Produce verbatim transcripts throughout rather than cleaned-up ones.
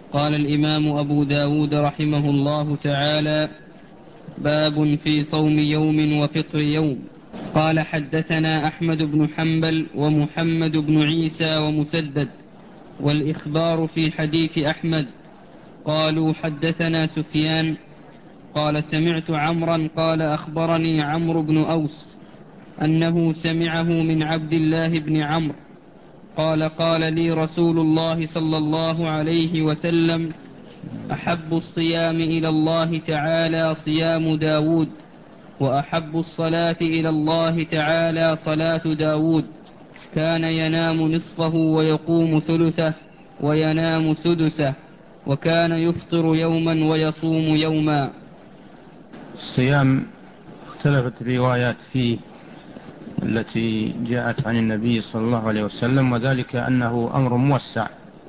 قال الإمام أبو داود رحمه الله تعالى: باب في صوم يوم وفطر يوم. قال: حدثنا أحمد بن حنبل ومحمد بن عيسى ومسدد، والإخبار في حديث أحمد. قالوا: حدثنا سفيان قال: سمعت عمرا قال: أخبرني عمرو بن أوس أنه سمعه من عبد الله بن عمرو قال: قال لي رسول الله صلى الله عليه وسلم: أحب الصيام إلى الله تعالى صيام داود، وأحب الصلاة إلى الله تعالى صلاة داود، كان ينام نصفه ويقوم ثلثه وينام سدسه، وكان يفطر يوما ويصوم يوما. الصيام اختلفت الروايات فيه التي جاءت عن النبي صلى الله عليه وسلم، وذلك أنه أمر موسع.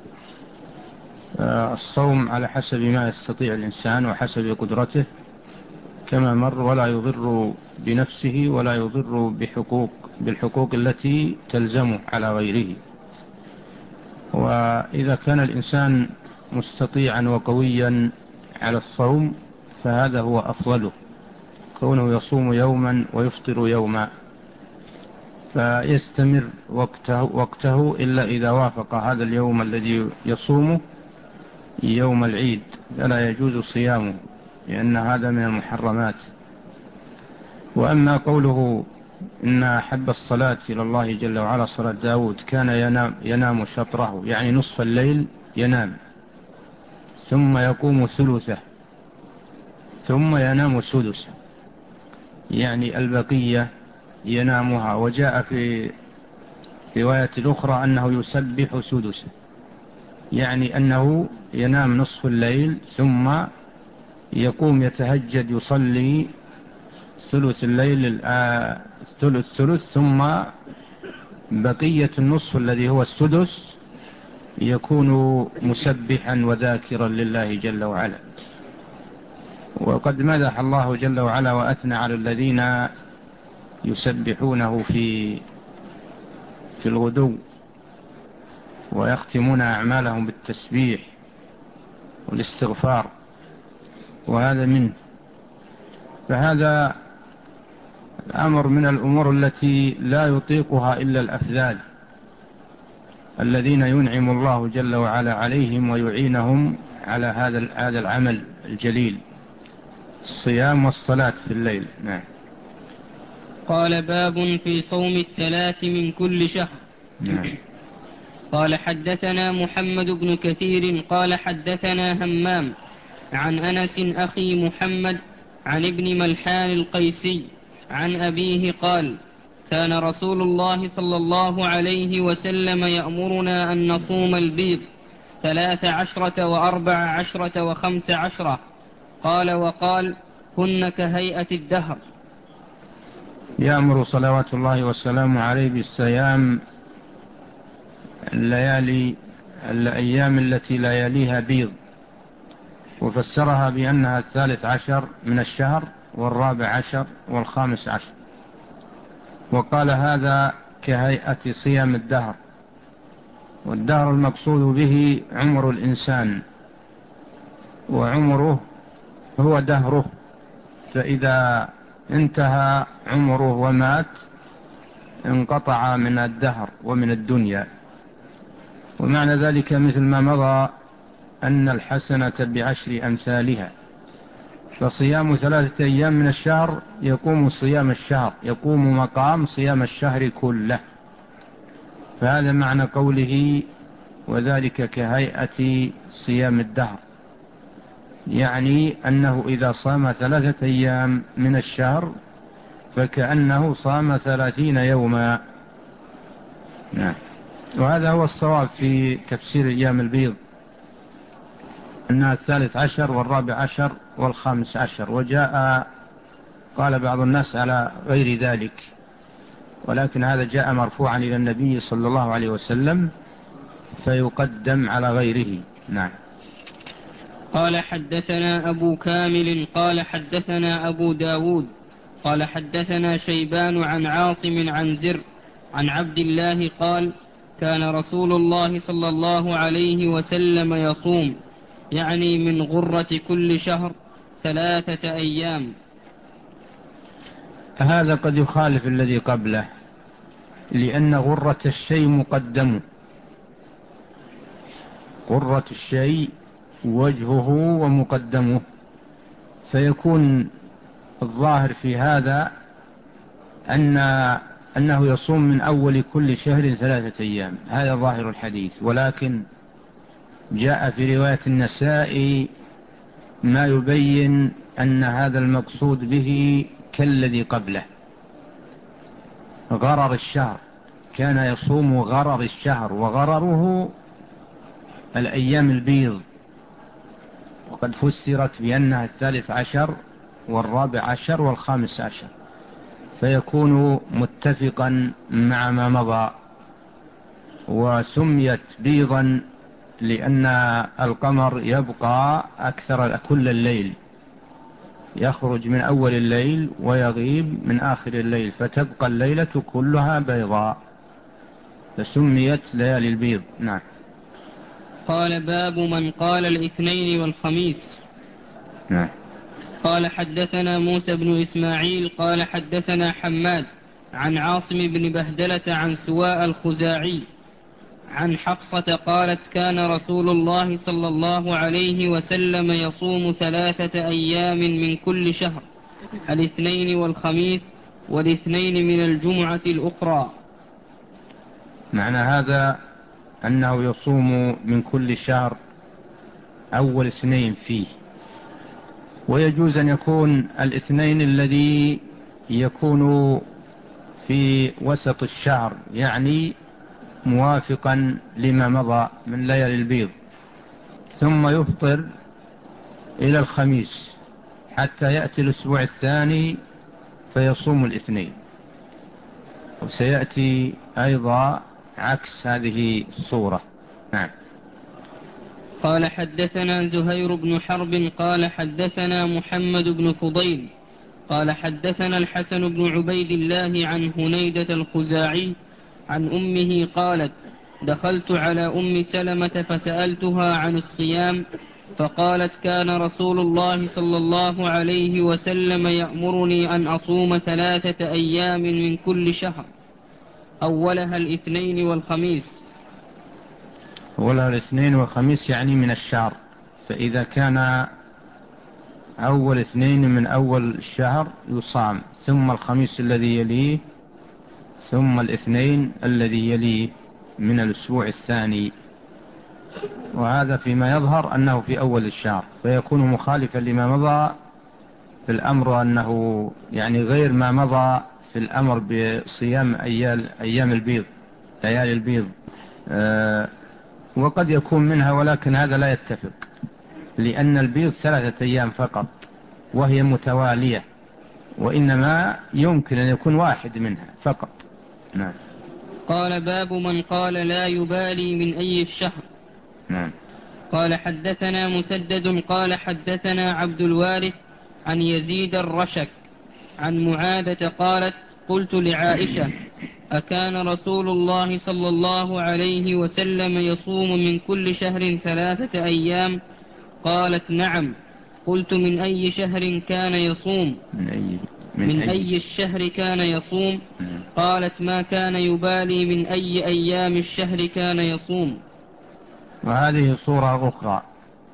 الصوم على حسب ما يستطيع الإنسان وحسب قدرته كما مر، ولا يضر بنفسه ولا يضر بحقوق بالحقوق التي تلزمه على غيره. وإذا كان الإنسان مستطيعا وقويا على الصوم فهذا هو أفضله، كونه يصوم يوما ويفطر يوما، فيستمر وقته, وقته إلا إذا وافق هذا اليوم الذي يصومه يوم العيد فلا يجوز صيامه، لأن هذا من المحرمات. وأما قوله إن أحب الصلاة إلى الله جل وعلا صلاة داود، كان ينام, ينام شطره يعني نصف الليل ينام، ثم يقوم ثلثه، ثم ينام سدسه، يعني البقية ينامها. وجاء في رواية الأخرى أنه يسبح سدسه، يعني أنه ينام نصف الليل ثم يقوم يتهجد يصلي ثلث الليل ثلث ثلث، ثم بقية النصف الذي هو السدس يكون مسبحا وذاكرا لله جل وعلا. وقد مدح الله جل وعلا وأثنى على الذين يسبحونه في في الغدو ويختمون أعمالهم بالتسبيح والاستغفار، وهذا منه. فهذا الأمر من الأمور التي لا يطيقها إلا الأفذاذ الذين ينعم الله جل وعلا عليهم ويعينهم على هذا هذا العمل الجليل، الصيام والصلاة في الليل. نعم. قال: باب في صوم الثلاث من كل شهر. نعم. قال: حدثنا محمد بن كثير قال: حدثنا همام عن أنس أخي محمد عن ابن ملحان القيسي عن أبيه قال: كان رسول الله صلى الله عليه وسلم يأمرنا أن نصوم البيض ثلاث عشرة وأربع عشرة وخمس عشرة. قال: وقال: كن كهيئة الدهر. يأمر صلوات الله والسلام عليه بالصيام الليالي الأيام التي لا يليها بيض، وفسرها بأنها الثالث عشر من الشهر والرابع عشر والخامس عشر، وقال هذا كهيئة صيام الدهر. والدهر المقصود به عمر الإنسان، وعمره هو دهره، فإذا انتهى عمره ومات انقطع من الدهر ومن الدنيا. ومعنى ذلك مثل ما مضى أن الحسنة بعشر أمثالها، فصيام ثلاثة أيام من الشهر يقوم صيام الشهر، يقوم مقام صيام الشهر كله. فهذا معنى قوله وذلك كهيئة صيام الدهر، يعني أنه إذا صام ثلاثة أيام من الشهر فكأنه صام ثلاثين يوما. نعم. وهذا هو الصواب في تفسير أيام البيض، أنها الثالث عشر والرابع عشر والخامس عشر. وجاء قال بعض الناس على غير ذلك، ولكن هذا جاء مرفوعا إلى النبي صلى الله عليه وسلم فيقدم على غيره. نعم. قال: حدثنا أبو كامل قال: حدثنا أبو داود قال: حدثنا شيبان عن عاصم عن زر عن عبد الله قال: كان رسول الله صلى الله عليه وسلم يصوم يعني من غرة كل شهر ثلاثة أيام. هذا قد يخالف الذي قبله، لأن غرة الشيء مقدم، غرة الشيء وجهه ومقدمه، فيكون الظاهر في هذا أن أنه يصوم من أول كل شهر ثلاثة أيام، هذا ظاهر الحديث. ولكن جاء في رواية النسائي ما يبين أن هذا المقصود به كالذي قبله، غرر الشهر، كان يصوم غرر الشهر، وغرره الأيام البيض، وقد فسرت بأنها الثالث عشر والرابع عشر والخامس عشر، فيكون متفقا مع ما مضى. وسميت بيضا لأن القمر يبقى أكثر كل الليل، يخرج من أول الليل ويغيب من آخر الليل، فتبقى الليلة كلها بيضاء، فسميت ليالي البيض. نعم. قال باب من قال الاثنين والخميس. نعم. قال حدثنا موسى بن إسماعيل قال حدثنا حماد عن عاصم بن بهدلة عن سواء الخزاعي عن حفصة قالت كان رسول الله صلى الله عليه وسلم يصوم ثلاثة أيام من كل شهر، الاثنين والخميس والاثنين من الجمعة الأخرى. معنى هذا أنه يصوم من كل شهر أول اثنين فيه، ويجوز أن يكون الاثنين الذي يكون في وسط الشهر، يعني موافقا لما مضى من ليالي البيض، ثم يفطر إلى الخميس حتى يأتي الأسبوع الثاني فيصوم الاثنين. وسيأتي أيضا عكس هذه الصورة. نعم. قال حدثنا زهير بن حرب قال حدثنا محمد بن فضيل قال حدثنا الحسن بن عبيد الله عن هنيدة الخزاعي عن أمه قالت دخلت على أم سلمة فسألتها عن الصيام، فقالت كان رسول الله صلى الله عليه وسلم يأمرني أن أصوم ثلاثة أيام من كل شهر، أولها الاثنين والخميس. أولها الاثنين والخميس يعني من الشهر، فإذا كان أول اثنين من أول الشهر يصام، ثم الخميس الذي يليه، ثم الاثنين الذي يليه من الأسبوع الثاني. وهذا فيما يظهر أنه في أول الشهر، فيكون مخالفا لما مضى في الأمر، أنه يعني غير ما مضى في الأمر بصيام أيام البيض، ليالي البيض. أه وقد يكون منها، ولكن هذا لا يتفق، لأن البيض ثلاثة أيام فقط وهي متوالية، وإنما يمكن أن يكون واحد منها فقط. نعم. قال باب من قال لا يبالي من أي الشهر. نعم. قال حدثنا مسدد قال حدثنا عبد الوارث عن يزيد الرشك عن معاذة قالت قلت لعائشة أكان رسول الله صلى الله عليه وسلم يصوم من كل شهر ثلاثة أيام؟ قالت نعم. قلت من أي شهر كان يصوم؟ من أي, من من أي, أي الشهر كان يصوم؟ قالت ما كان يبالي من أي أيام الشهر كان يصوم. وهذه صورة أخرى،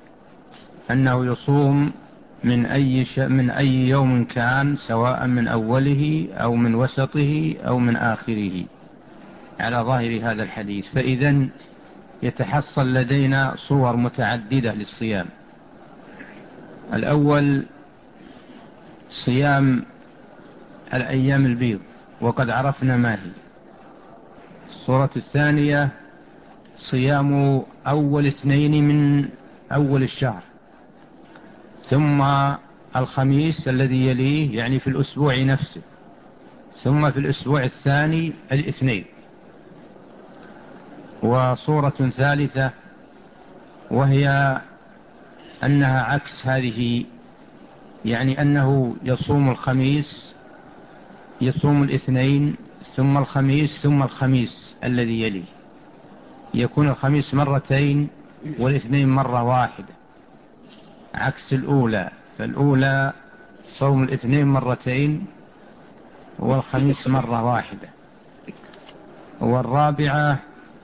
أنه يصوم من أي, ش... من أي يوم كان، سواء من أوله أو من وسطه أو من آخره، على ظاهر هذا الحديث. فإذن يتحصل لدينا صور متعددة للصيام. الأول صيام الأيام البيض، وقد عرفنا ما هي. الصورة الثانية صيام أول اثنين من أول الشهر، ثم الخميس الذي يليه يعني في الأسبوع نفسه، ثم في الأسبوع الثاني الاثنين. وصورة ثالثة وهي أنها عكس هذه، يعني أنه يصوم الخميس، يصوم الاثنين ثم الخميس ثم الخميس الذي يليه، يكون الخميس مرتين والاثنين مرة واحدة. عكس الأولى، فالأولى صوم الاثنين مرتين والخميس مرة واحدة. والرابعة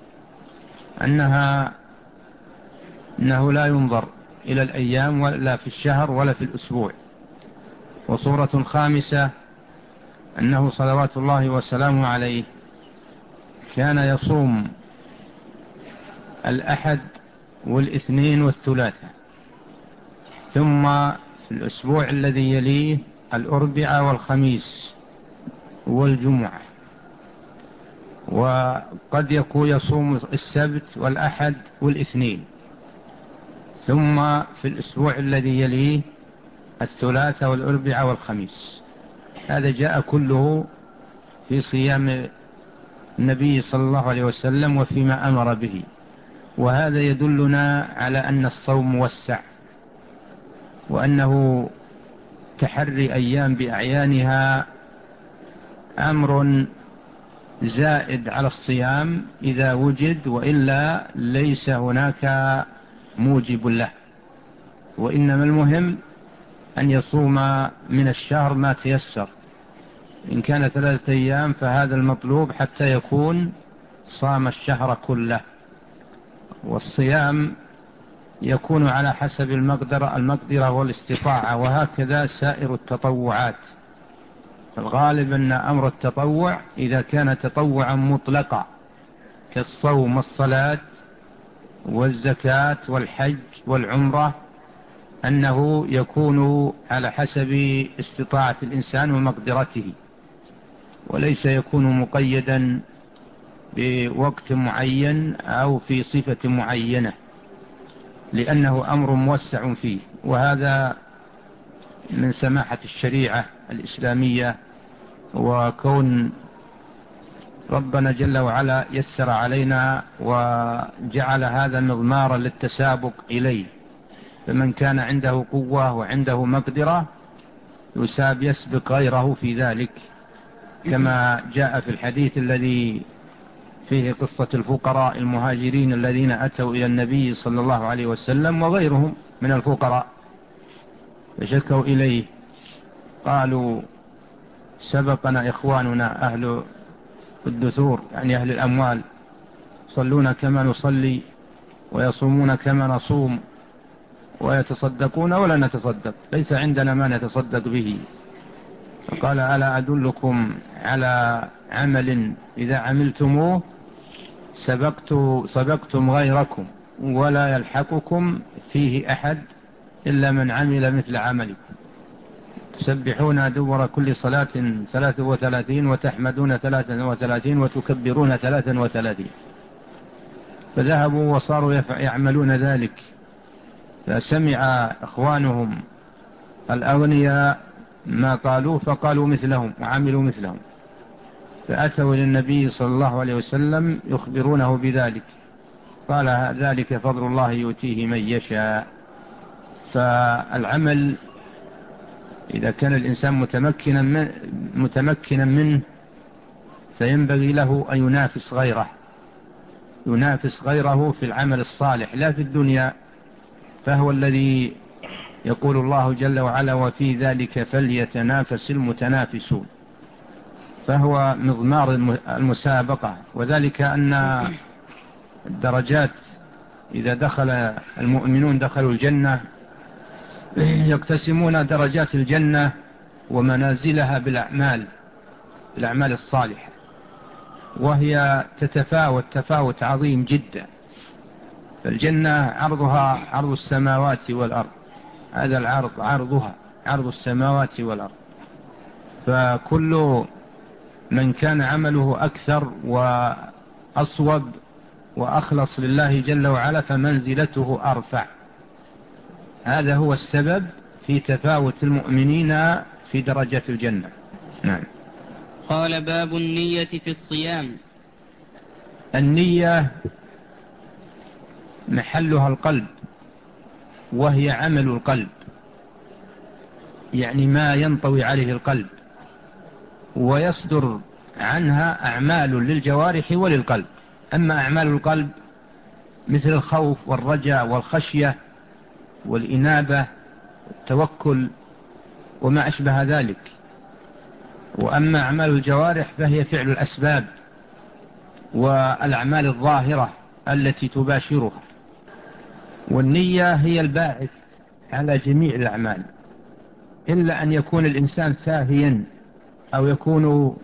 أنها أنه لا ينظر إلى الأيام ولا في الشهر ولا في الأسبوع. وصورة خامسة أنه صلوات الله وسلامه عليه كان يصوم الأحد والاثنين والثلاثة، ثم في الأسبوع الذي يليه الأربعاء والخميس والجمعة، وقد يكون يصوم السبت والأحد والاثنين، ثم في الأسبوع الذي يليه الثلاثة والأربعاء والخميس. هذا جاء كله في صيام النبي صلى الله عليه وسلم وفيما أمر به. وهذا يدلنا على أن الصوم موسع، وأنه تحري أيام بأعيانها أمر زائد على الصيام إذا وجد، وإلا ليس هناك موجب له. وإنما المهم أن يصوم من الشهر ما تيسر، إن كان ثلاثة أيام فهذا المطلوب حتى يكون صام الشهر كله. والصيام يكون على حسب المقدرة المقدرة والاستطاعة، وهكذا سائر التطوعات. الغالب أن أمر التطوع إذا كان تطوعا مطلقا كالصوم والصلاة والزكاة والحج والعمرة أنه يكون على حسب استطاعة الإنسان ومقدرته، وليس يكون مقيدا بوقت معين أو في صفة معينة، لأنه أمر موسع فيه. وهذا من سماحة الشريعة الإسلامية، وكون ربنا جل وعلا يسر علينا وجعل هذا مضمارا للتسابق إليه. فمن كان عنده قوة وعنده مقدرة يساب يسبق غيره في ذلك، كما جاء في الحديث الذي فيه قصة الفقراء المهاجرين الذين أتوا إلى النبي صلى الله عليه وسلم وغيرهم من الفقراء، فشكوا إليه قالوا سبقنا إخواننا أهل الدثور، يعني أهل الأموال، يصلون كما نصلي ويصومون كما نصوم ويتصدقون ولا نتصدق، ليس عندنا ما نتصدق به. فقال ألا أدلكم على عمل إذا عملتموه سبقت سبقتم غيركم ولا يلحقكم فيه أحد إلا من عمل مثل عملكم، تسبحون دبر كل صلاة ثلاث وثلاثين وتحمدون ثلاثا وثلاثين وتكبرون ثلاثا وثلاثين. فذهبوا وصاروا يعملون ذلك، فسمع إخوانهم الأغنياء ما قالوا فقالوا مثلهم وعملوا مثلهم، فأتوا إلى النبي صلى الله عليه وسلم يخبرونه بذلك. قال ذلك فضل الله يؤتيه من يشاء. فالعمل إذا كان الإنسان متمكنا من متمكنا منه فينبغي له أن ينافس غيره ينافس غيره في العمل الصالح لا في الدنيا. فهو الذي يقول الله جل وعلا وفي ذلك فليتنافس المتنافسون، فهو مضمار المسابقة. وذلك أن الدرجات إذا دخل المؤمنون دخلوا الجنة يقتسمون درجات الجنة ومنازلها بالأعمال الأعمال الصالحة، وهي تتفاوت تفاوت عظيم جدا. فالجنة عرضها عرض السماوات والأرض، هذا العرض عرضها عرض السماوات والأرض. فكل من كان عمله أكثر وأصوب وأخلص لله جل وعلا فمنزلته أرفع. هذا هو السبب في تفاوت المؤمنين في درجة الجنة. نعم. قال باب النية في الصيام. النية محلها القلب، وهي عمل القلب، يعني ما ينطوي عليه القلب، ويصدر عنها أعمال للجوارح وللقلب. أما أعمال القلب مثل الخوف والرجاء والخشية والإنابة والتوكل وما أشبه ذلك. وأما أعمال الجوارح فهي فعل الأسباب والأعمال الظاهرة التي تباشرها، والنية هي الباعث على جميع الأعمال، إلا أن يكون الإنسان ساهيا أو يكون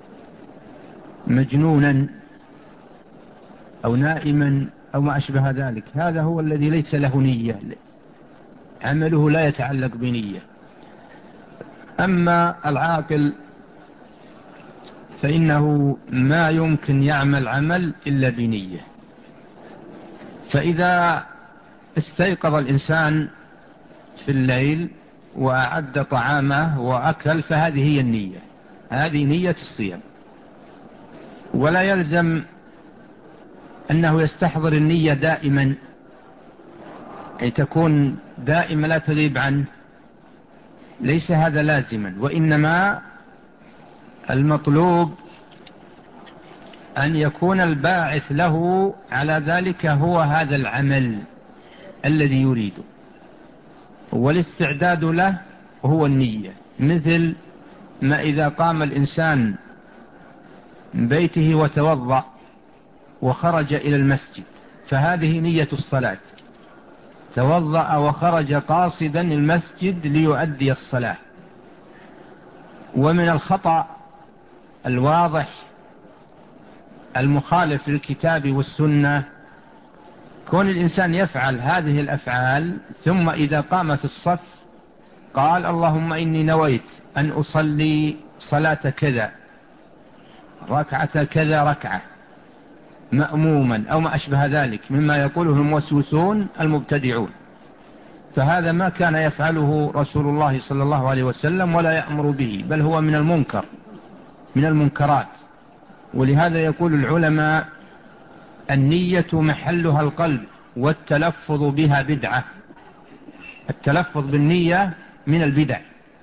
مجنونا أو نائما أو ما أشبه ذلك، هذا هو الذي ليس له نية، عمله لا يتعلق بنية. أما العاقل فإنه ما يمكن يعمل عمل إلا بنية. فإذا استيقظ الإنسان في الليل وأعد طعامه وأكل فهذه هي النية، هذه نية الصيام. ولا يلزم أنه يستحضر النية دائما، أي تكون دائما لا تغيب عنه، ليس هذا لازما، وإنما المطلوب أن يكون الباعث له على ذلك هو هذا العمل الذي يريده، والاستعداد له هو النية. مثل ما إذا قام الإنسان من بيته وتوضأ وخرج إلى المسجد فهذه نية الصلاة، توضأ وخرج قاصدا المسجد ليؤدي الصلاة. ومن الخطأ الواضح المخالف للكتاب والسنة كون الإنسان يفعل هذه الأفعال ثم إذا قام في الصف قال اللهم إني نويت أن أصلي صلاة كذا، ركعة كذا ركعة، مأموما أو ما أشبه ذلك مما يقوله الموسوسون المبتدعون. فهذا ما كان يفعله رسول الله صلى الله عليه وسلم ولا يأمر به، بل هو من المنكر، من المنكرات. ولهذا يقول العلماء النية محلها القلب والتلفظ بها بدعة. التلفظ بالنية من البدع،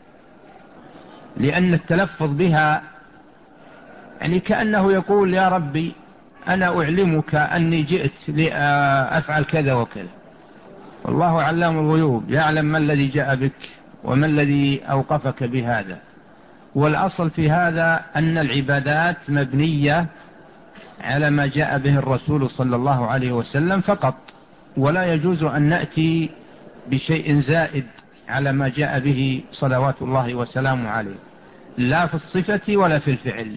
لأن التلفظ بها يعني كأنه يقول يا ربي أنا أعلمك أني جئت لأفعل كذا وكذا، والله علام الغيوب يعلم ما الذي جاء بك وما الذي أوقفك بهذا. والأصل في هذا أن العبادات مبنية على ما جاء به الرسول صلى الله عليه وسلم فقط، ولا يجوز أن نأتي بشيء زائد على ما جاء به صلوات الله وسلامه عليه، لا في الصفة ولا في الفعل.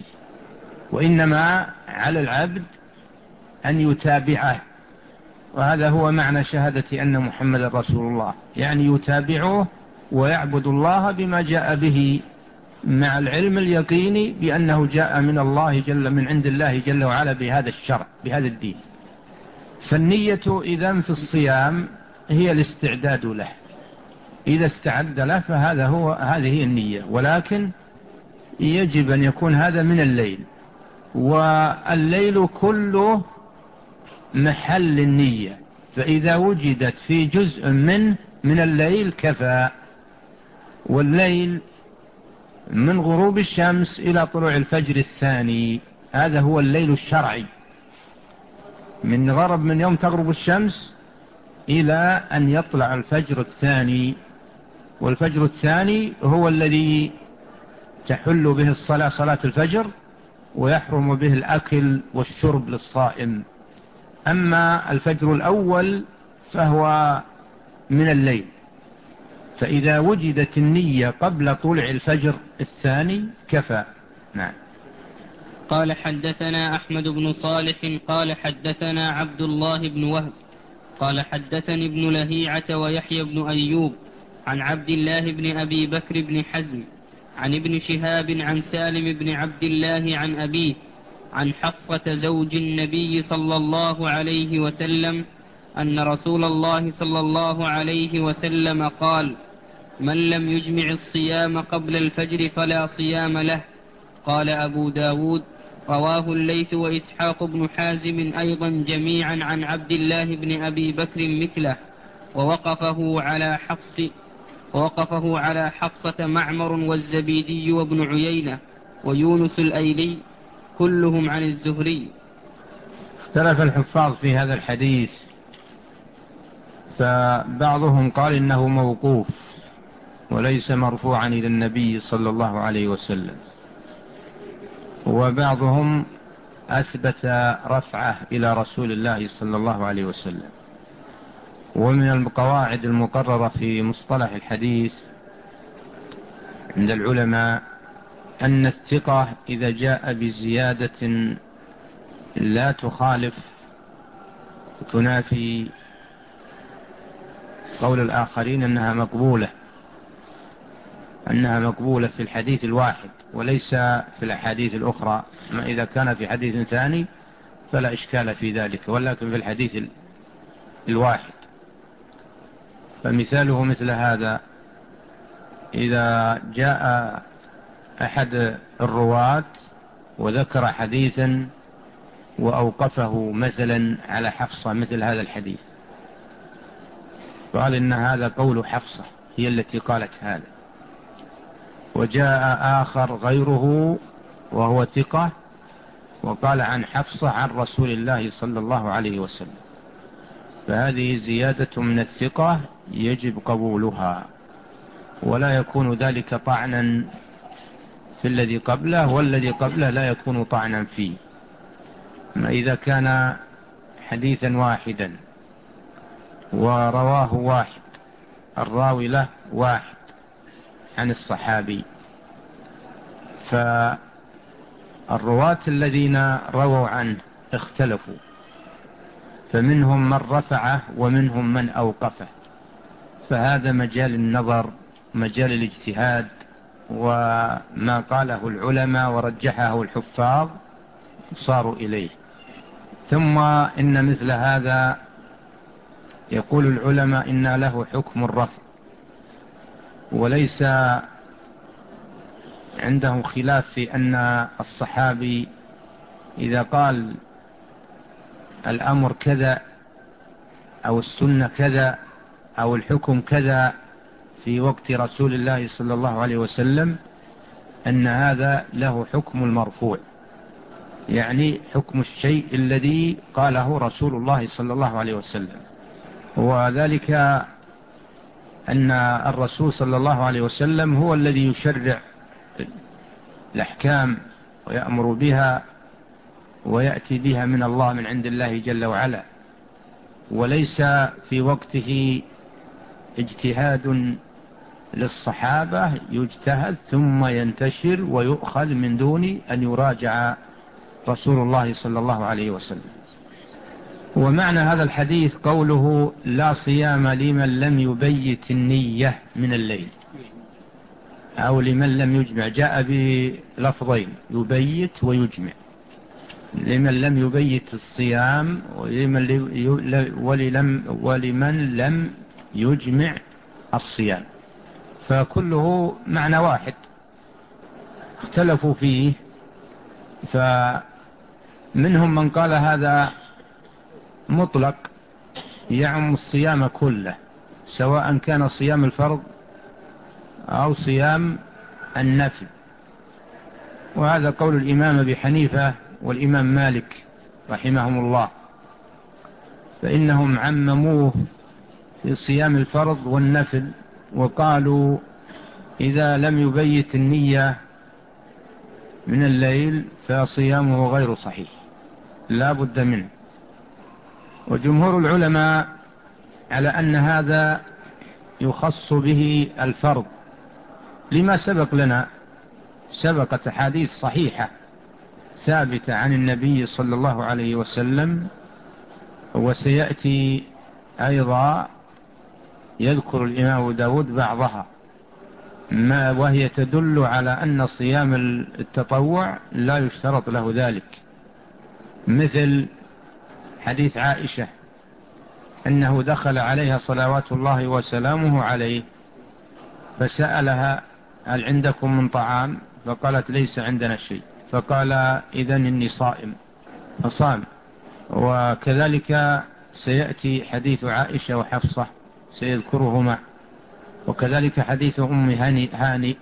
وإنما على العبد أن يتابعه، وهذا هو معنى شهادة أن محمد رسول الله، يعني يتابعه ويعبد الله بما جاء به مع العلم اليقيني بأنه جاء من الله جل من عند الله جل وعلا بهذا الشرع بهذا الدين. فالنية إذن في الصيام هي الاستعداد له، إذا استعد له فهذا هو هذه هي النية، ولكن يجب أن يكون هذا من الليل، والليل كله محل النية، فإذا وجدت في جزء من من الليل كفى. والليل من غروب الشمس إلى طلوع الفجر الثاني، هذا هو الليل الشرعي، من غرب من يوم تغرب الشمس إلى أن يطلع الفجر الثاني. والفجر الثاني هو الذي تحل به الصلاة صلاة الفجر ويحرم به الأكل والشرب للصائم. أما الفجر الأول فهو من الليل، فإذا وجدت النية قبل طلوع الفجر الثاني كفى. نعم. قال حدثنا أحمد بن صالح قال حدثنا عبد الله بن وهب قال حدثني ابن لهيعة ويحيى بن أيوب عن عبد الله بن أبي بكر بن حزم عن ابن شهاب عن سالم بن عبد الله عن أبيه عن حفصة زوج النبي صلى الله عليه وسلم أن رسول الله صلى الله عليه وسلم قال: من لم يجمع الصيام قبل الفجر فلا صيام له. قال أبو داود: رواه الليث وإسحاق بن حازم أيضا جميعا عن عبد الله بن أبي بكر مثله، ووقفه على حفص ووقفه على حفصة معمر والزبيدي وابن عيينة ويونس الأيلي كلهم عن الزهري. اختلف الحفاظ في هذا الحديث، فبعضهم قال إنه موقوف وليس مرفوعا إلى النبي صلى الله عليه وسلم، وبعضهم أثبت رفعه إلى رسول الله صلى الله عليه وسلم. ومن القواعد المقررة في مصطلح الحديث عند العلماء أن الثقة إذا جاء بزيادة لا تخالف تنافي قول الآخرين أنها مقبولة أنها مقبولة في الحديث الواحد وليس في الأحاديث الأخرى. ما إذا كان في حديث ثاني فلا إشكال في ذلك، ولكن في الحديث الواحد. فمثاله مثل هذا: إذا جاء أحد الرواة وذكر حديثا وأوقفه مثلا على حفصة مثل هذا الحديث، قال إن هذا قول حفصة هي التي قالت هذا، وجاء آخر غيره وهو ثقة وقال عن حفصة عن رسول الله صلى الله عليه وسلم، فهذه زيادة من الثقة يجب قبولها، ولا يكون ذلك طعنا في الذي قبله، والذي قبله لا يكون طعنا فيه. ما إذا كان حديثا واحدا ورواه واحد، الراوي له واحد عن الصحابي، فالرواة الذين رووا عنه اختلفوا، فمنهم من رفعه ومنهم من أوقفه، فهذا مجال النظر مجال الاجتهاد، وما قاله العلماء ورجحه الحفاظ صاروا إليه. ثم إن مثل هذا يقول العلماء إن له حكم الرفع، وليس عندهم خلاف في أن الصحابي إذا قال الأمر كذا أو السنة كذا أو الحكم كذا في وقت رسول الله صلى الله عليه وسلم أن هذا له حكم المرفوع، يعني حكم الشيء الذي قاله رسول الله صلى الله عليه وسلم. وذلك أن الرسول صلى الله عليه وسلم هو الذي يشرع الأحكام ويأمر بها ويأتي بها من الله من عند الله جل وعلا، وليس في وقته اجتهاد للصحابة يجتهد ثم ينتشر ويؤخذ من دون أن يراجع رسول الله صلى الله عليه وسلم. ومعنى هذا الحديث قوله لا صيام لمن لم يبيت النية من الليل، أو لمن لم يجمع، جاء بلفظين يبيت ويجمع، لمن لم يبيت الصيام ولمن, ولمن لم يجمع الصيام، فكله معنى واحد اختلفوا فيه. فمنهم من قال هذا مطلق يعم الصيام كله، سواء كان صيام الفرض أو صيام النفل، وهذا قول الإمام أبي حنيفة والإمام مالك رحمهم الله، فإنهم عمموه في صيام الفرض والنفل، وقالوا إذا لم يبيت النية من الليل فصيامه غير صحيح لا بد منه. وجمهور العلماء على أن هذا يخص به الفرض، لما سبق لنا سبقت حديث صحيحة ثابتة عن النبي صلى الله عليه وسلم، وسيأتي أيضا يذكر الإمام داود بعضها، ما وهي تدل على أن صيام التطوع لا يشترط له ذلك، مثل حديث عائشة أنه دخل عليها صلوات الله وسلامه عليه فسألها هل عندكم من طعام؟ فقالت ليس عندنا شيء، فقال إذن إني صائم فصام. وكذلك سيأتي حديث عائشة وحفصة سيذكرهما، وكذلك حديث أم هاني, هاني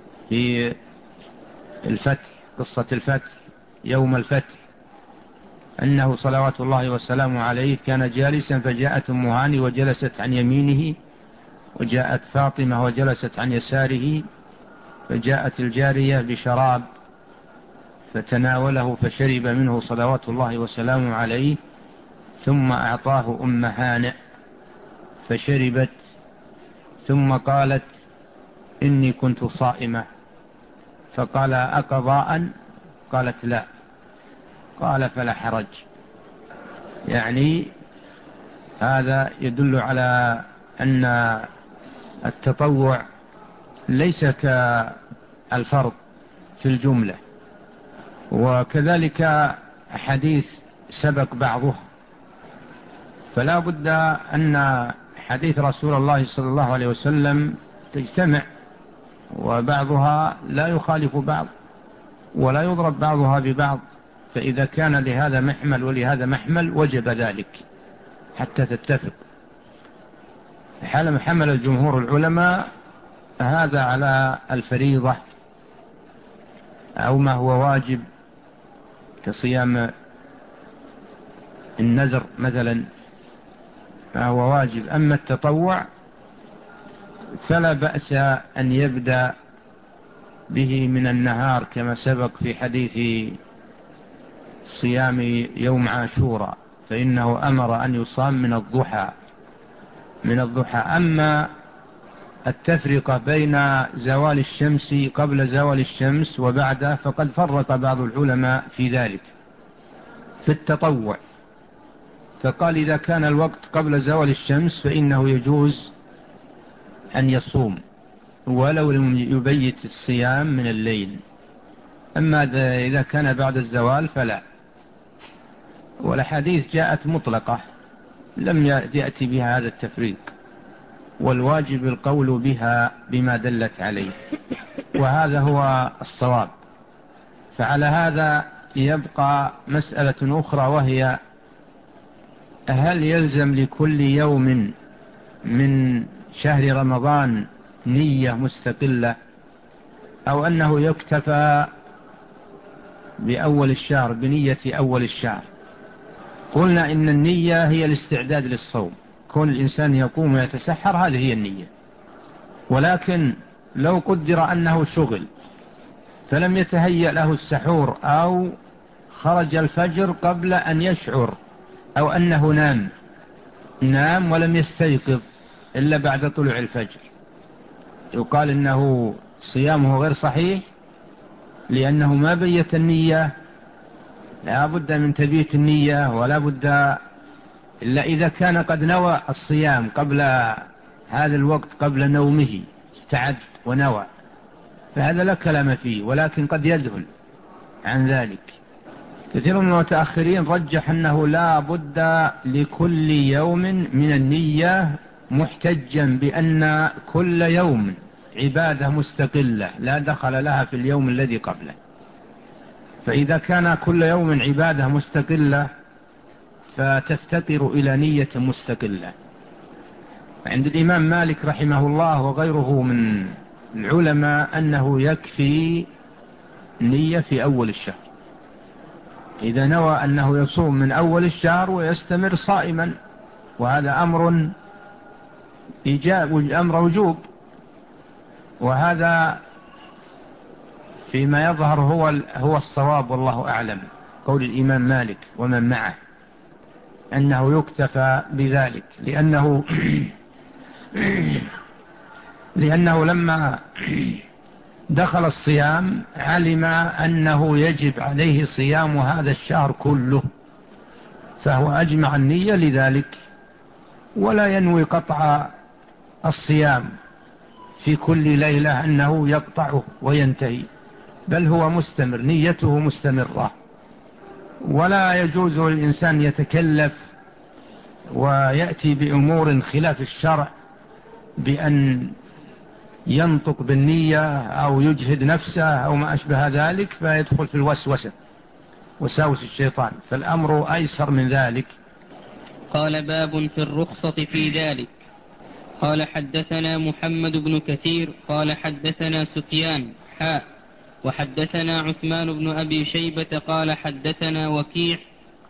في الفتح، قصة الفتح يوم الفتح أنه صلوات الله وسلامه عليه كان جالسا فجاءت أم هاني وجلست عن يمينه، وجاءت فاطمة وجلست عن يساره، فجاءت الجارية بشراب فتناوله فشرب منه صلوات الله وسلامه عليه، ثم أعطاه أم هانئ فشربت، ثم قالت إني كنت صائمة، فقال أقضاء؟ قالت لا، قال فلا حرج. يعني هذا يدل على أن التطوع ليس كالفرض في الجملة. وكذلك حديث سبق بعضه، فلا بد أن حديث رسول الله صلى الله عليه وسلم تجتمع، وبعضها لا يخالف بعض ولا يضرب بعضها ببعض، فإذا كان لهذا محمل ولهذا محمل وجب ذلك حتى تتفق. حال حمل الجمهور العلماء هذا على الفريضة أو ما هو واجب كصيام النذر مثلا، ما هو واجب. أما التطوع فلا بأس أن يبدأ به من النهار كما سبق في حديث صيام يوم عاشوراء، فإنه أمر أن يصام من الضحى من الضحى. أما التفرقة بين زوال الشمس قبل زوال الشمس وبعده فقد فرق بعض العلماء في ذلك في التطوع، فقال إذا كان الوقت قبل زوال الشمس فإنه يجوز أن يصوم ولو لم يبيت الصيام من الليل، أما إذا كان بعد الزوال فلا. والحديث جاءت مطلقة لم يأتي بها هذا التفريق، والواجب القول بها بما دلت عليه، وهذا هو الصواب. فعلى هذا يبقى مسألة أخرى، وهي هل يلزم لكل يوم من شهر رمضان نية مستقلة، أو أنه يكتفى بأول الشهر بنية أول الشهر؟ قلنا إن النية هي الاستعداد للصوم، كون الإنسان يقوم ويتسحر هذه هي النية. ولكن لو قدر أنه شغل فلم يتهيأ له السحور، أو خرج الفجر قبل أن يشعر، أو أنه نام نام ولم يستيقظ إلا بعد طلوع الفجر، يقال إنه صيامه غير صحيح لأنه ما بيت النية. لا بد من تبيت النية، ولا بد إلا إذا كان قد نوى الصيام قبل هذا الوقت قبل نومه، استعد ونوى، فهذا لا كلام فيه. ولكن قد يذهل عن ذلك. كثير من المتأخرين رجح أنه لا بد لكل يوم من النية، محتجا بأن كل يوم عبادة مستقلة لا دخل لها في اليوم الذي قبله. فإذا كان كل يوم عبادة مستقلة فتفتقر إلى نية مستقلة. عند الإمام مالك رحمه الله وغيره من العلماء أنه يكفي نية في أول الشهر، إذا نوى أنه يصوم من أول الشهر ويستمر صائما، وهذا أمر إيجاب، أمر وجوب، وهذا فيما يظهر هو هو الصواب والله أعلم، قول الإمام مالك ومن معه أنه يكتفى بذلك، لأنه لأنه لما دخل الصيام علم أنه يجب عليه صيام هذا الشهر كله، فهو أجمع النية لذلك، ولا ينوي قطع الصيام في كل ليلة أنه يقطعه وينتهي، بل هو مستمر، نيته مستمرة. ولا يجوز للإنسان يتكلف ويأتي بأمور خلاف الشرع بأن ينطق بالنية أو يجهد نفسه أو ما أشبه ذلك، فيدخل في الوسوسة وساوس الشيطان، فالأمر أيسر من ذلك. قال باب في الرخصة في ذلك. قال حدثنا محمد بن كثير قال حدثنا سفيان حاء وحدثنا عثمان بن أبي شيبة قال حدثنا وكيع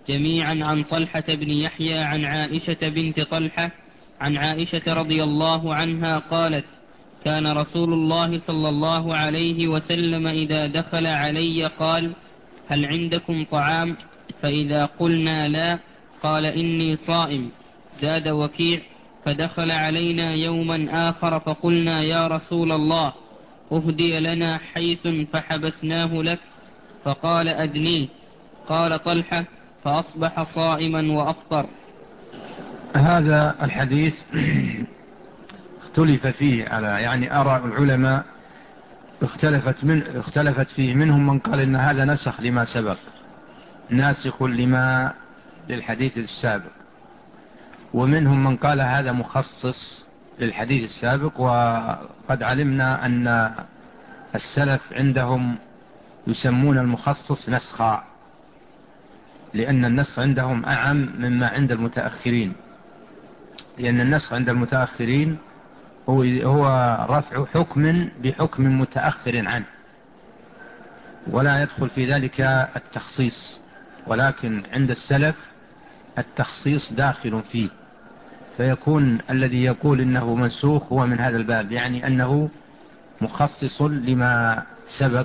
جميعا عن طلحة بن يحيى عن عائشة بنت طلحة عن عائشة رضي الله عنها قالت: كان رسول الله صلى الله عليه وسلم إذا دخل علي قال: هل عندكم طعام؟ فإذا قلنا لا قال: إني صائم. زاد وكيع: فدخل علينا يوما آخر فقلنا: يا رسول الله، أهدي لنا حيث فحبسناه لك، فقال: أدنيه. قال طلحة: فأصبح صائما وأفطر. هذا الحديث اختلف فيه على يعني آراء العلماء اختلفت, من اختلفت فيه. منهم من قال إن هذا نسخ لما سبق، ناسخ لما للحديث السابق، ومنهم من قال هذا مخصص للحديث السابق. وقد علمنا أن السلف عندهم يسمون المخصص نسخا، لأن النسخ عندهم أعم مما عند المتأخرين، لأن النسخ عند المتأخرين هو, هو رفع حكم بحكم متأخر عنه، ولا يدخل في ذلك التخصيص، ولكن عند السلف التخصيص داخل فيه، فيكون الذي يقول إنه منسوخ هو من هذا الباب، يعني أنه مخصص لما سبق،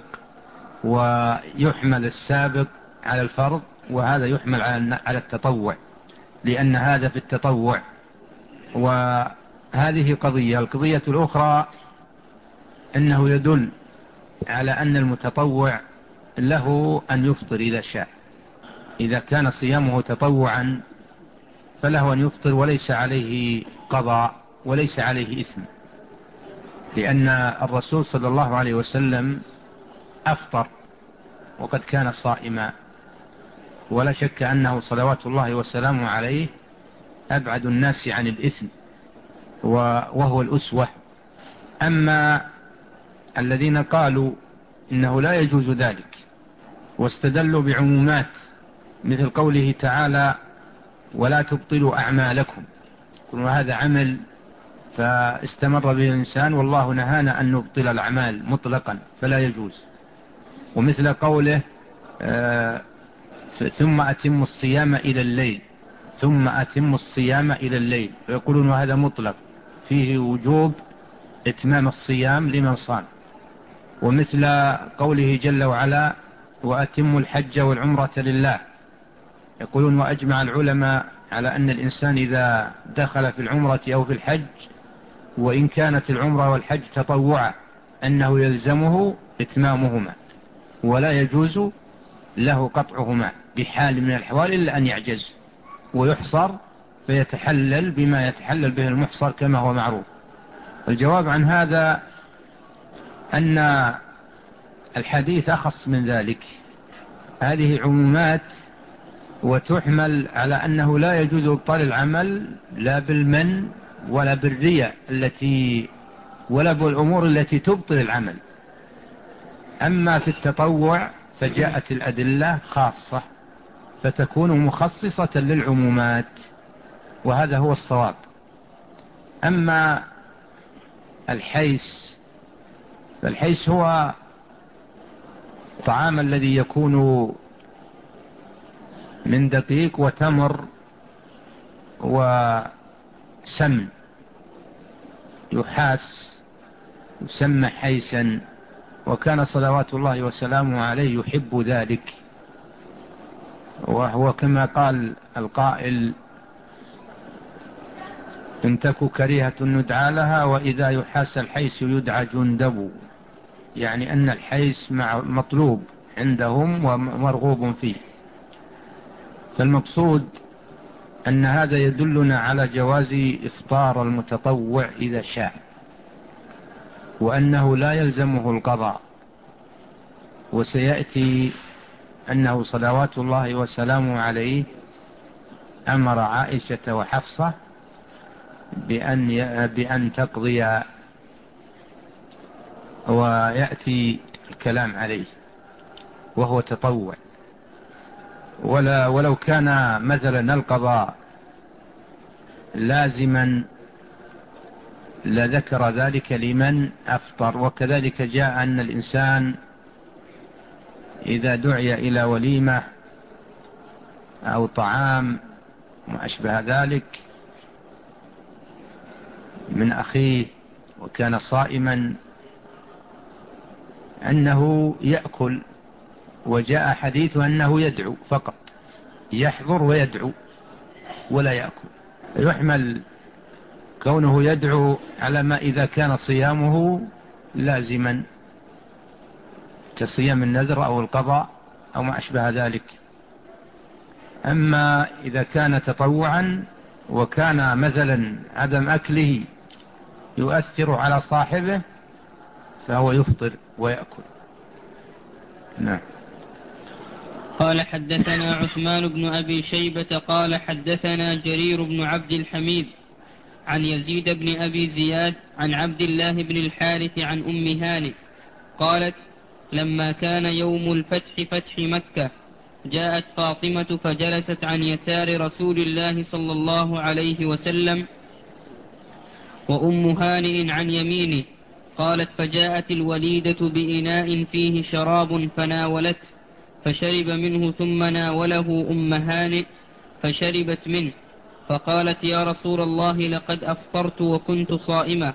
ويحمل السابق على الفرض وهذا يحمل على التطوع، لأن هذا في التطوع. وهذه قضية. القضية الأخرى أنه يدل على أن المتطوع له أن يفطر إذا شاء، إذا كان صيامه تطوعا فله أن يفطر وليس عليه قضاء وليس عليه إثم، لأن الرسول صلى الله عليه وسلم أفطر وقد كان صائما، ولا شك أنه صلوات الله وسلامه عليه أبعد الناس عن الإثم وهو الأسوة. أما الذين قالوا إنه لا يجوز ذلك واستدلوا بعمومات مثل قوله تعالى: ولا تبطلوا أعمالكم، وهذا عمل فاستمر به الإنسان، والله نهانا أن نبطل الأعمال مطلقا فلا يجوز. ومثل قوله آه ثم أتم الصيام إلى الليل، ثم أتم الصيام إلى الليل، فيقولون هذا مطلق فيه وجوب إتمام الصيام لمن صام. ومثل قوله جل وعلا: وأتم الحج والعمرة لله، يقولون وأجمع العلماء على أن الإنسان إذا دخل في العمرة أو في الحج، وإن كانت العمرة والحج تطوعا، أنه يلزمه إتمامهما ولا يجوز له قطعهما بحال من الأحوال إلا أن يعجز ويحصر فيتحلل بما يتحلل به المحصر كما هو معروف. الجواب عن هذا أن الحديث أخص من ذلك، هذه عمومات وتحمل على أنه لا يجوز إبطال العمل لا بالمن ولا بالرياء التي ولا بالأمور التي تبطل العمل. أما في التطوع فجاءت الأدلة خاصة فتكون مخصصة للعمومات، وهذا هو الصواب. أما الحيس فالحيس هو الطعام الذي يكون من دقيق وتمر وسمن، يحاس يسمى حيسا، وكان صلوات الله وسلامه عليه يحب ذلك، وهو كما قال القائل: إن تك كريهة ندعى لها، وإذا يحاس الحيس يدعى جندب، يعني أن الحيس مطلوب عندهم ومرغوب فيه. فالمقصود أن هذا يدلنا على جواز إفطار المتطوع إذا شاء، وأنه لا يلزمه القضاء. وسيأتي أنه صلوات الله وسلامه عليه أمر عائشة وحفصة بأن بأن تقضي، ويأتي الكلام عليه وهو تطوع. ولا ولو كان مثلا القضاء لازما لذكر ذلك لمن أفطر. وكذلك جاء أن الإنسان إذا دعي إلى وليمة أو طعام ما أشبه ذلك من أخيه وكان صائما أنه يأكل، وجاء حديث أنه يدعو فقط، يحضر ويدعو ولا يأكل. يحمل كونه يدعو على ما إذا كان صيامه لازما كصيام النذر أو القضاء أو ما أشبه ذلك. أما إذا كان تطوعا وكان مثلا عدم أكله يؤثر على صاحبه فهو يفطر ويأكل. نعم. قال حدثنا عثمان بن أبي شيبة قال حدثنا جرير بن عبد الحميد عن يزيد بن أبي زياد عن عبد الله بن الحارث عن أم هانئ قالت لما كان يوم الفتح فتح مكة جاءت فاطمة فجلست عن يسار رسول الله صلى الله عليه وسلم وأم هانئ عن يمينه. قالت فجاءت الوليدة بإناء فيه شراب فناولته فشرب منه ثم ناوله أم هانئ فشربت منه فقالت يا رسول الله لقد أفطرت وكنت صائمة.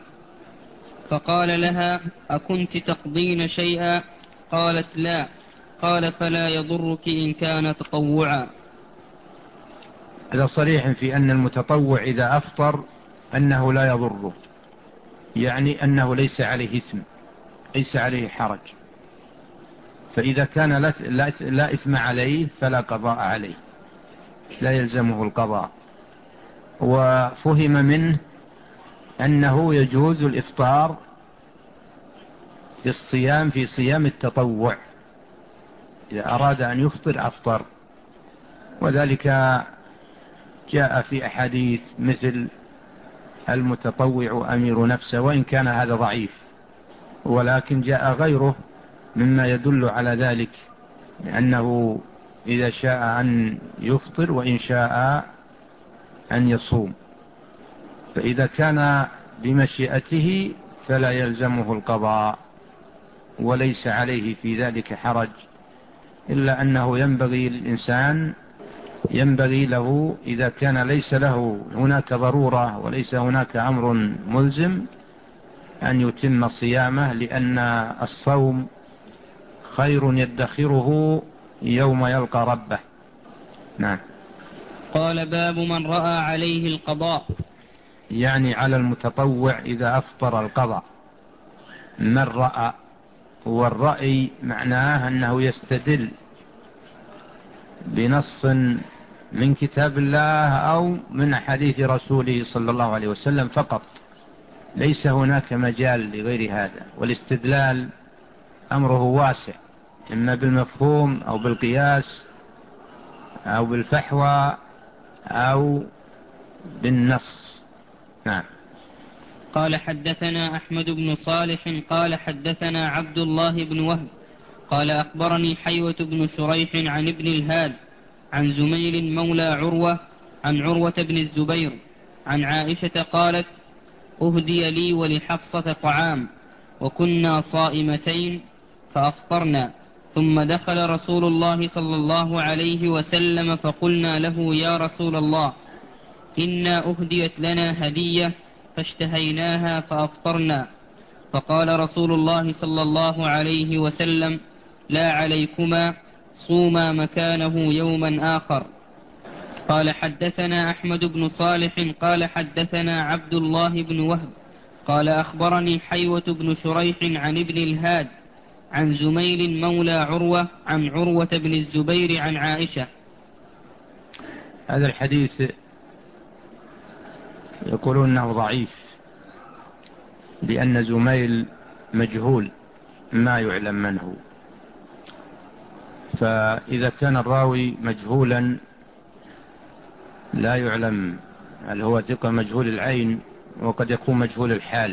فقال لها أكنت تقضين شيئا؟ قالت لا. قال فلا يضرك إن كان تطوعا. هذا صريح في أن المتطوع إذا أفطر أنه لا يضره، يعني أنه ليس عليه إثم، ليس عليه حرج. فإذا كان لا إثم عليه فلا قضاء عليه، لا يلزمه القضاء. وفهم منه أنه يجوز الإفطار في الصيام في صيام التطوع، إذا أراد أن يفطر أفطر. وذلك جاء في أحاديث مثل المتطوع أمير نفسه، وإن كان هذا ضعيف، ولكن جاء غيره مما يدل على ذلك، لأنه إذا شاء أن يفطر وإن شاء أن يصوم. فإذا كان بمشيئته فلا يلزمه القضاء وليس عليه في ذلك حرج، إلا أنه ينبغي للإنسان ينبغي له إذا كان ليس له هناك ضرورة وليس هناك أمر ملزم أن يتم صيامه، لأن الصوم خير يدخره يوم يلقى ربه. نعم. قال باب من رأى عليه القضاء، يعني على المتطوع إذا أفطر القضاء. من رأى، والرأي معناه أنه يستدل بنص من كتاب الله أو من حديث رسوله صلى الله عليه وسلم فقط، ليس هناك مجال لغير هذا. والاستدلال أمره واسع، إما بالمفهوم أو بالقياس أو بالفحوى أو بالنص. نعم. قال حدثنا أحمد بن صالح قال حدثنا عبد الله بن وهب قال أخبرني حيوة بن شريح عن ابن الهاد عن زميل مولى عروة عن عروة بن الزبير عن عائشة قالت أهدي لي ولحفصة طعام وكنا صائمتين فأفطرنا، ثم دخل رسول الله صلى الله عليه وسلم فقلنا له يا رسول الله إنا أهديت لنا هدية فاشتهيناها فأفطرنا. فقال رسول الله صلى الله عليه وسلم لا عليكما، صوما مكانه يوما آخر. قال حدثنا أحمد بن صالح قال حدثنا عبد الله بن وهب قال أخبرني حيوة بن شريح عن ابن الهاد عن زميل مولى عروة عن عروة بن الزبير عن عائشة. هذا الحديث يقولون أنه ضعيف، لأن زميل مجهول ما يعلم من هو، فإذا كان الراوي مجهولا لا يعلم هل هو ثقة مجهول العين، وقد يكون مجهول الحال،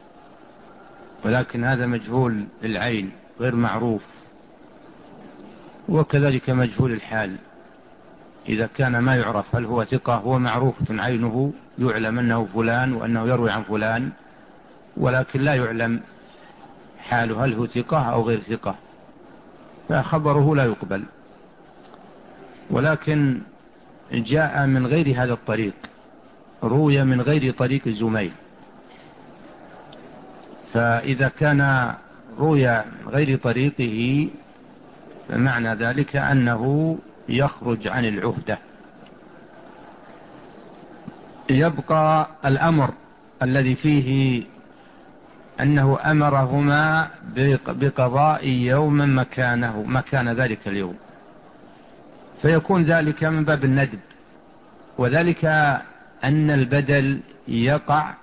ولكن هذا مجهول العين غير معروف، وكذلك مجهول الحال إذا كان ما يعرف هل هو ثقة، هو معروف عينه يعلم أنه فلان وأنه يروي عن فلان، ولكن لا يعلم حاله هل هو ثقة أو غير ثقة، فخبره لا يقبل. ولكن جاء من غير هذا الطريق، روي من غير طريق الزميل، فإذا كان روي من غير طريقه فمعنى ذلك أنه يخرج عن العهدة. يبقى الأمر الذي فيه أنه أمرهما بقضاء يوم مكانه مكان ذلك اليوم، فيكون ذلك من باب الندب، وذلك أن البدل يقع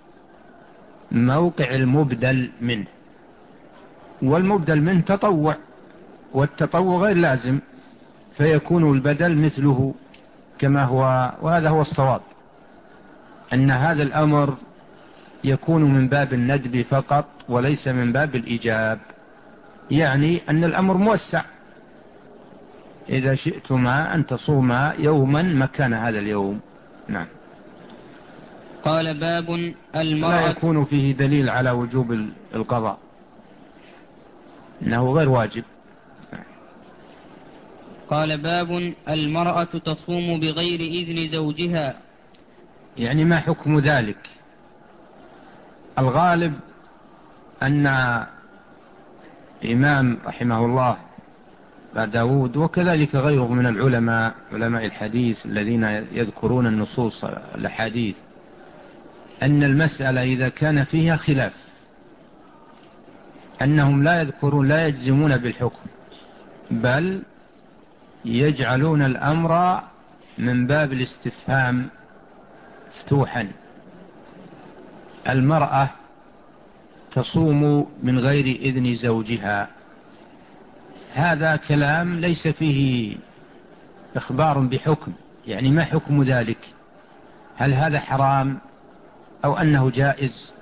موقع المبدل منه، والمبدل منه تطوع، والتطوع غير لازم، فيكون البدل مثله كما هو. وهذا هو الصواب، أن هذا الأمر يكون من باب الندب فقط وليس من باب الإيجاب، يعني أن الأمر موسع، إذا شئتما أن تصوما يوما مكان هذا اليوم. نعم. قال باب المرأة، لا يكون فيه دليل على وجوب القضاء، إنه غير واجب. قال باب المرأة تصوم بغير إذن زوجها، يعني ما حكم ذلك؟ الغالب أن الإمام رحمه الله داود وكذلك غيره من العلماء علماء الحديث الذين يذكرون النصوص الحديث، أن المسألة إذا كان فيها خلاف أنهم لا يذكرون لا يجزمون بالحكم، بل يجعلون الأمر من باب الاستفهام مفتوحا. المرأة تصوم من غير إذن زوجها، هذا كلام ليس فيه إخبار بحكم، يعني ما حكم ذلك؟ هل هذا حرام أو أنه جائز؟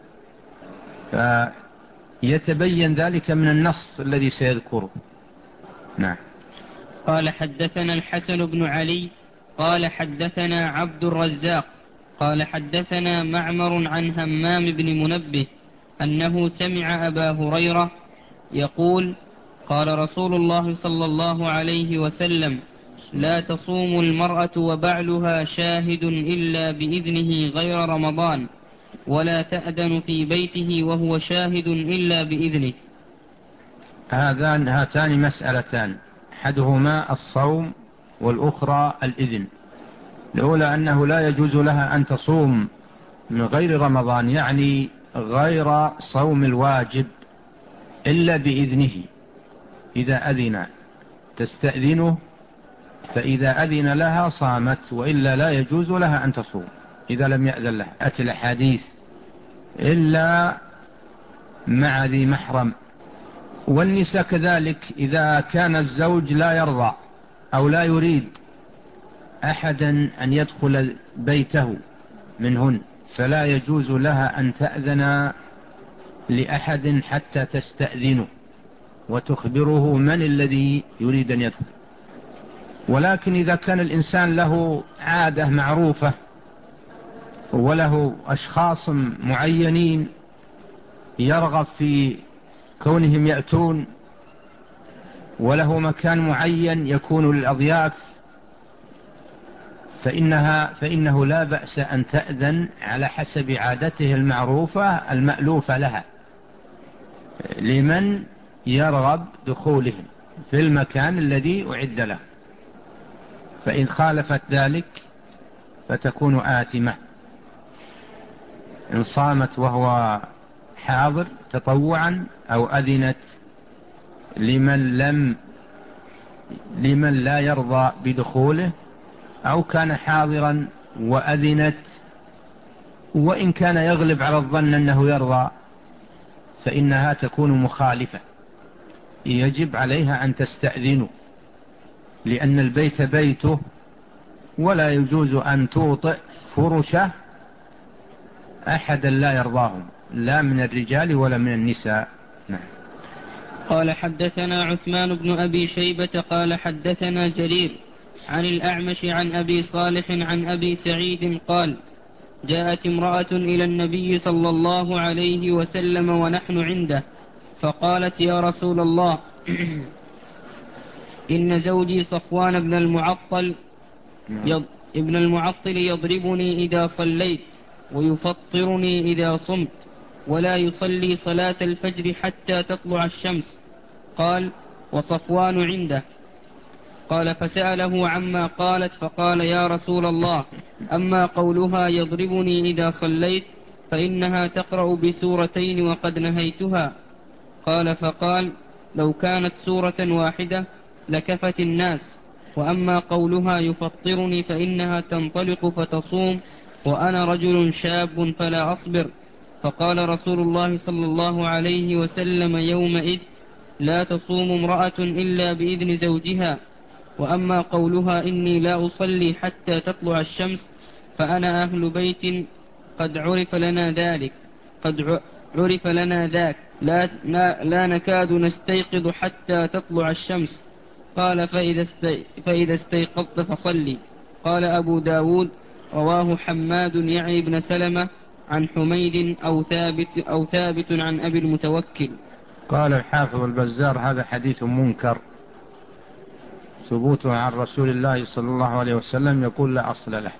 فيتبين ذلك من النص الذي سيذكره. نعم. قال حدثنا الحسن بن علي قال حدثنا عبد الرزاق قال حدثنا معمر عن همام بن منبه أنه سمع أبا هريرة يقول قال رسول الله صلى الله عليه وسلم لا تصوم المرأة وبعلها شاهد إلا بإذنه غير رمضان، ولا تأذن في بيته وهو شاهد إلا بإذنه. هذان هاتان مسألتان، أحدهما الصوم والأخرى الإذن. الأولى أنه لا يجوز لها أن تصوم من غير رمضان، يعني غير صوم الواجب، إلا بإذنه، إذا أذن تستأذنه، فإذا أذن لها صامت، وإلا لا يجوز لها أن تصوم إذا لم يأذن لها. أتى الأحاديث إلا مع ذي محرم. والنساء كذلك، إذا كان الزوج لا يرضى أو لا يريد أحدا أن يدخل بيته منهن، فلا يجوز لها أن تأذن لأحد حتى تستأذنه وتخبره من الذي يريد أن يدخل. ولكن إذا كان الإنسان له عادة معروفة وله أشخاص معينين يرغب في كونهم يأتون، وله مكان معين يكون للأضياف، فإنها فإنه لا بأس أن تأذن على حسب عادته المعروفة المألوفة لها لمن يرغب دخولهم في المكان الذي أعد له، فإن خالفت ذلك فتكون آثمة. إن صامت وهو حاضر تطوعا، أو أذنت لمن لم لمن لا يرضى بدخوله، أو كان حاضرا وأذنت وإن كان يغلب على الظن أنه يرضى، فإنها تكون مخالفة، يجب عليها أن تستأذنه، لأن البيت بيته، ولا يجوز أن توطئ فرشه أحدا لا يرضاهم، لا من الرجال ولا من النساء. نعم. قال حدثنا عثمان بن أبي شيبة قال حدثنا جرير عن الأعمش عن أبي صالح عن أبي سعيد قال جاءت امرأة إلى النبي صلى الله عليه وسلم ونحن عنده، فقالت يا رسول الله إن زوجي صفوان بن المعطل ابن المعطل يضربني إذا صليت ويفطرني إذا صمت ولا يصلي صلاة الفجر حتى تطلع الشمس. قال: وصفوان عنده. قال: فسأله عما قالت فقال: يا رسول الله، أما قولها يضربني إذا صليت فإنها تقرأ بسورتين وقد نهيتها. قال: فقال: لو كانت سورة واحدة لكفت الناس، وأما قولها يفطرني فإنها تنطلق فتصوم وأنا رجل شاب فلا أصبر. فقال رسول الله صلى الله عليه وسلم يومئذ: لا تصوم امرأة إلا بإذن زوجها. وأما قولها إني لا أصلي حتى تطلع الشمس فأنا أهل بيت قد عرف لنا ذلك قد عرف لنا ذاك لا, لا نكاد نستيقظ حتى تطلع الشمس. قال: فإذا, استي فإذا استيقظت فصلي. قال أبو داود: رواه حماد يعني بن سلمة عن حميد أو ثابت, أو ثابت عن أبي المتوكل. قال الحافظ البزار: هذا حديث منكر ثبوته عن رسول الله صلى الله عليه وسلم يقول لا أصل له،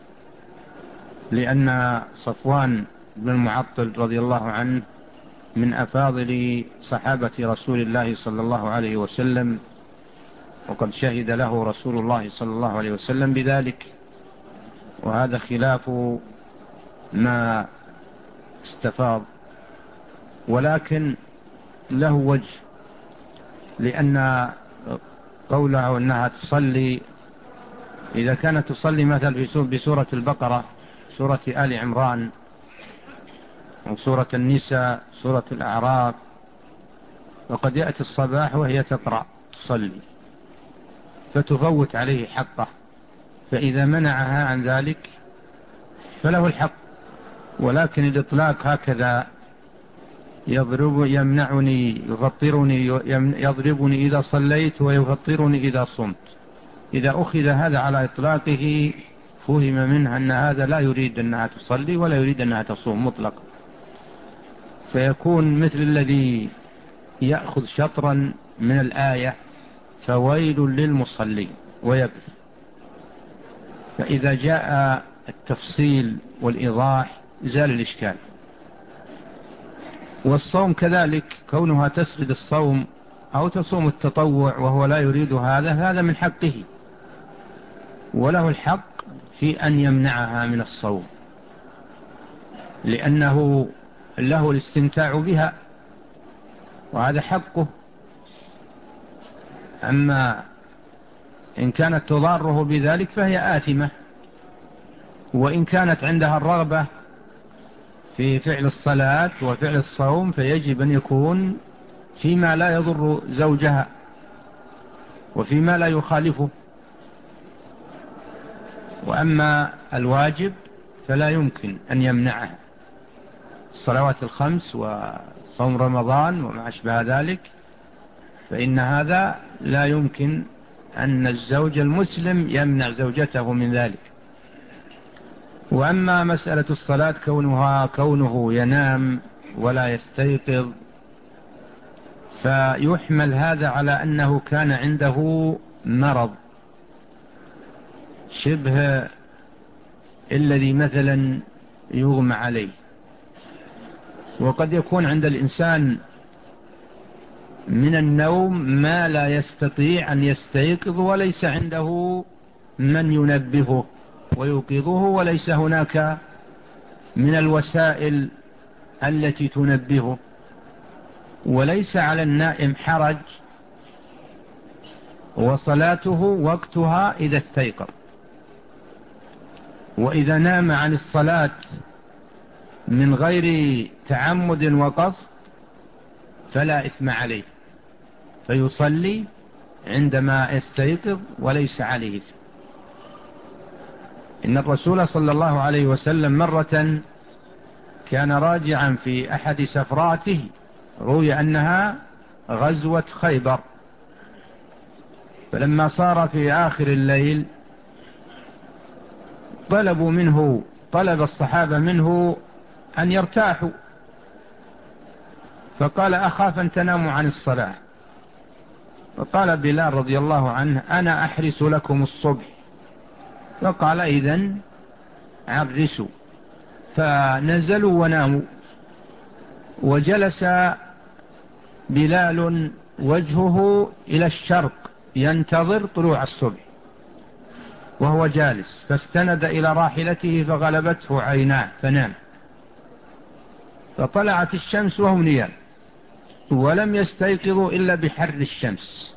لأن صفوان بن المعطل رضي الله عنه من أفاضل صحابة رسول الله صلى الله عليه وسلم، وقد شهد له رسول الله صلى الله عليه وسلم بذلك، وهذا خلاف ما استفاض، ولكن له وجه، لأن قوله أنها تصلي إذا كانت تصلي مثل بسورة البقرة، سورة آل عمران، وسورة النساء، سورة الأعراف، وقد يأتي الصباح وهي تقرأ تصلي فتفوت عليه حقه، فإذا منعها عن ذلك فله الحق. ولكن الإطلاق هكذا يضرب يمنعني يفطرني يضربني إذا صليت ويفطرني إذا صمت، إذا أخذ هذا على إطلاقه فهم منه أن هذا لا يريد أنها تصلي ولا يريد أنها تصوم مطلقا، فيكون مثل الذي يأخذ شطرا من الآية فويل للمصلين ويبث. فإذا جاء التفصيل والإيضاح زال الإشكال. والصوم كذلك، كونها تسرد الصوم أو تصوم التطوع وهو لا يريد هذا، هذا من حقه، وله الحق في أن يمنعها من الصوم، لأنه له الاستمتاع بها وهذا حقه. أما إن كانت تضاره بذلك فهي آثمة، وإن كانت عندها الرغبة في فعل الصلاة وفعل الصوم فيجب أن يكون فيما لا يضر زوجها وفيما لا يخالفه. وأما الواجب فلا يمكن أن يمنعها، الصلوات الخمس وصوم رمضان وما أشبه ذلك، فإن هذا لا يمكن أن الزوج المسلم يمنع زوجته من ذلك. وأما مسألة الصلاة كونها كونه ينام ولا يستيقظ فيحمل هذا على أنه كان عنده مرض شبه الذي مثلا يغمى عليه، وقد يكون عند الإنسان من النوم ما لا يستطيع أن يستيقظ وليس عنده من ينبهه ويوقظه، وليس هناك من الوسائل التي تنبهه، وليس على النائم حرج، وصلاته وقتها إذا استيقظ. وإذا نام عن الصلاة من غير تعمد وقصد فلا إثم عليه، فيصلي عندما يستيقظ وليس عليه إثم. إن الرسول صلى الله عليه وسلم مرة كان راجعا في أحد سفراته، روي أنها غزوة خيبر، فلما صار في آخر الليل طلبوا منه طلب الصحابة منه أن يرتاحوا، فقال: أخاف أن تناموا عن الصلاة. فقال بلال رضي الله عنه: أنا أحرس لكم الصبح فقال إذن عرسوا، فنزلوا وناموا، وجلس بلال وجهه إلى الشرق ينتظر طلوع الصبح وهو جالس، فاستند إلى راحلته فغلبته عيناه فنام. فطلعت الشمس وهم نيام ولم يستيقظوا إلا بحر الشمس.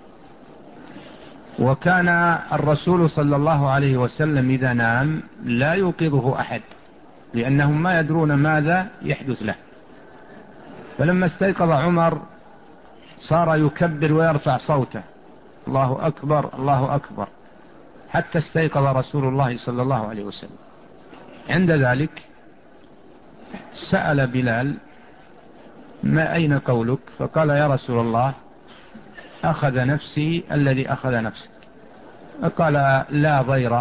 وكان الرسول صلى الله عليه وسلم إذا نام لا يوقظه أحد، لأنهم ما يدرون ماذا يحدث له. فلما استيقظ عمر صار يكبر ويرفع صوته: الله أكبر الله أكبر، حتى استيقظ رسول الله صلى الله عليه وسلم. عند ذلك سأل بلال: ما أين قولك؟ فقال: يا رسول الله، أخذ نفسي الذي أخذ نفسك. فقال: لا ضير.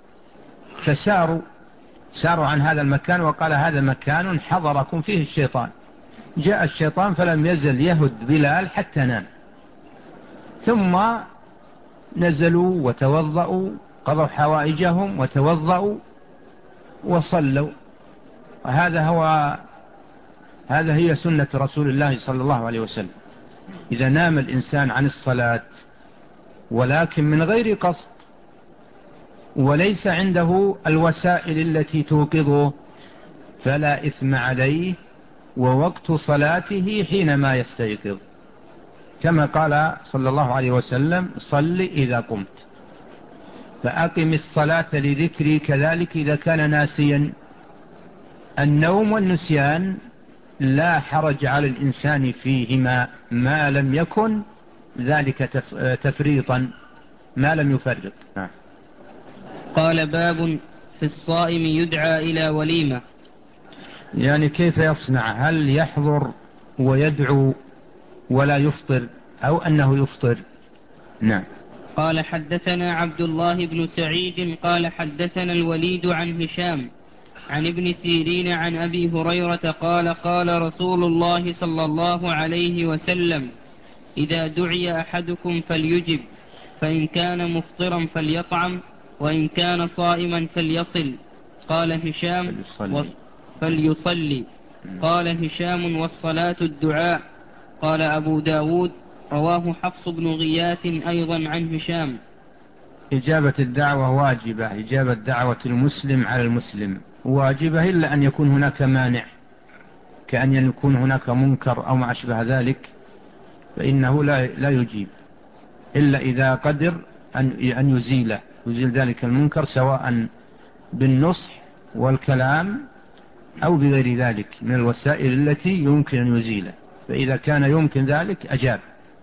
فساروا ساروا عن هذا المكان، وقال: هذا مكان حضركم فيه الشيطان. جاء الشيطان فلم يزل يهد بلال حتى نام، ثم نزلوا وتوضأوا، قضوا حوائجهم وتوضأوا وصلوا. وهذا هو هذا هي سنة رسول الله صلى الله عليه وسلم. إذا نام الإنسان عن الصلاة ولكن من غير قصد وليس عنده الوسائل التي توقظه فلا إثم عليه، ووقت صلاته حينما يستيقظ، كما قال صلى الله عليه وسلم: صل إذا قمت. فأقم الصلاة لذكري، كذلك إذا كان ناسيا. النوم والنسيان لا حرج على الإنسان فيهما ما لم يكن ذلك تفريطا، ما لم يفرط. قال: باب في الصائم يدعى إلى وليمة. يعني كيف يصنع؟ هل يحضر ويدعو ولا يفطر، أو أنه يفطر؟ نعم. قال: حدثنا عبد الله بن سعيد قال حدثنا الوليد عن هشام عن ابن سيرين عن أبي هريرة قال: قال رسول الله صلى الله عليه وسلم: إذا دعي أحدكم فليجب، فإن كان مفطرا فليطعم، وإن كان صائما فليصل. قال هشام: فليصلي. فليصلي. قال هشام: والصلاة الدعاء. قال أبو داود: رواه حفص بن غياث أيضا عن هشام. إجابة الدعوة واجبة، إجابة دعوة المسلم على المسلم واجبة، إلا أن يكون هناك مانع، كأن يكون هناك منكر أو ما أشبه ذلك، فإنه لا لا يجيب إلا إذا قدر أن أن يزيله يزيل ذلك المنكر، سواء بالنصح والكلام أو بغير ذلك من الوسائل التي يمكن أن يزيله. فإذا كان يمكن ذلك أجاب.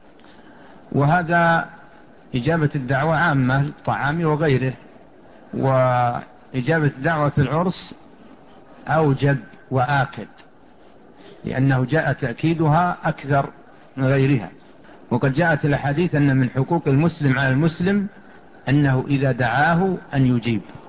وهذا إجابة الدعوة عامة، الطعام وغيره. وإجابة الدعوة في العرس أوجب وآكد، لأنه جاء تأكيدها أكثر من غيرها. وقد جاءت الأحاديث أن من حقوق المسلم على المسلم أنه إذا دعاه أن يجيب.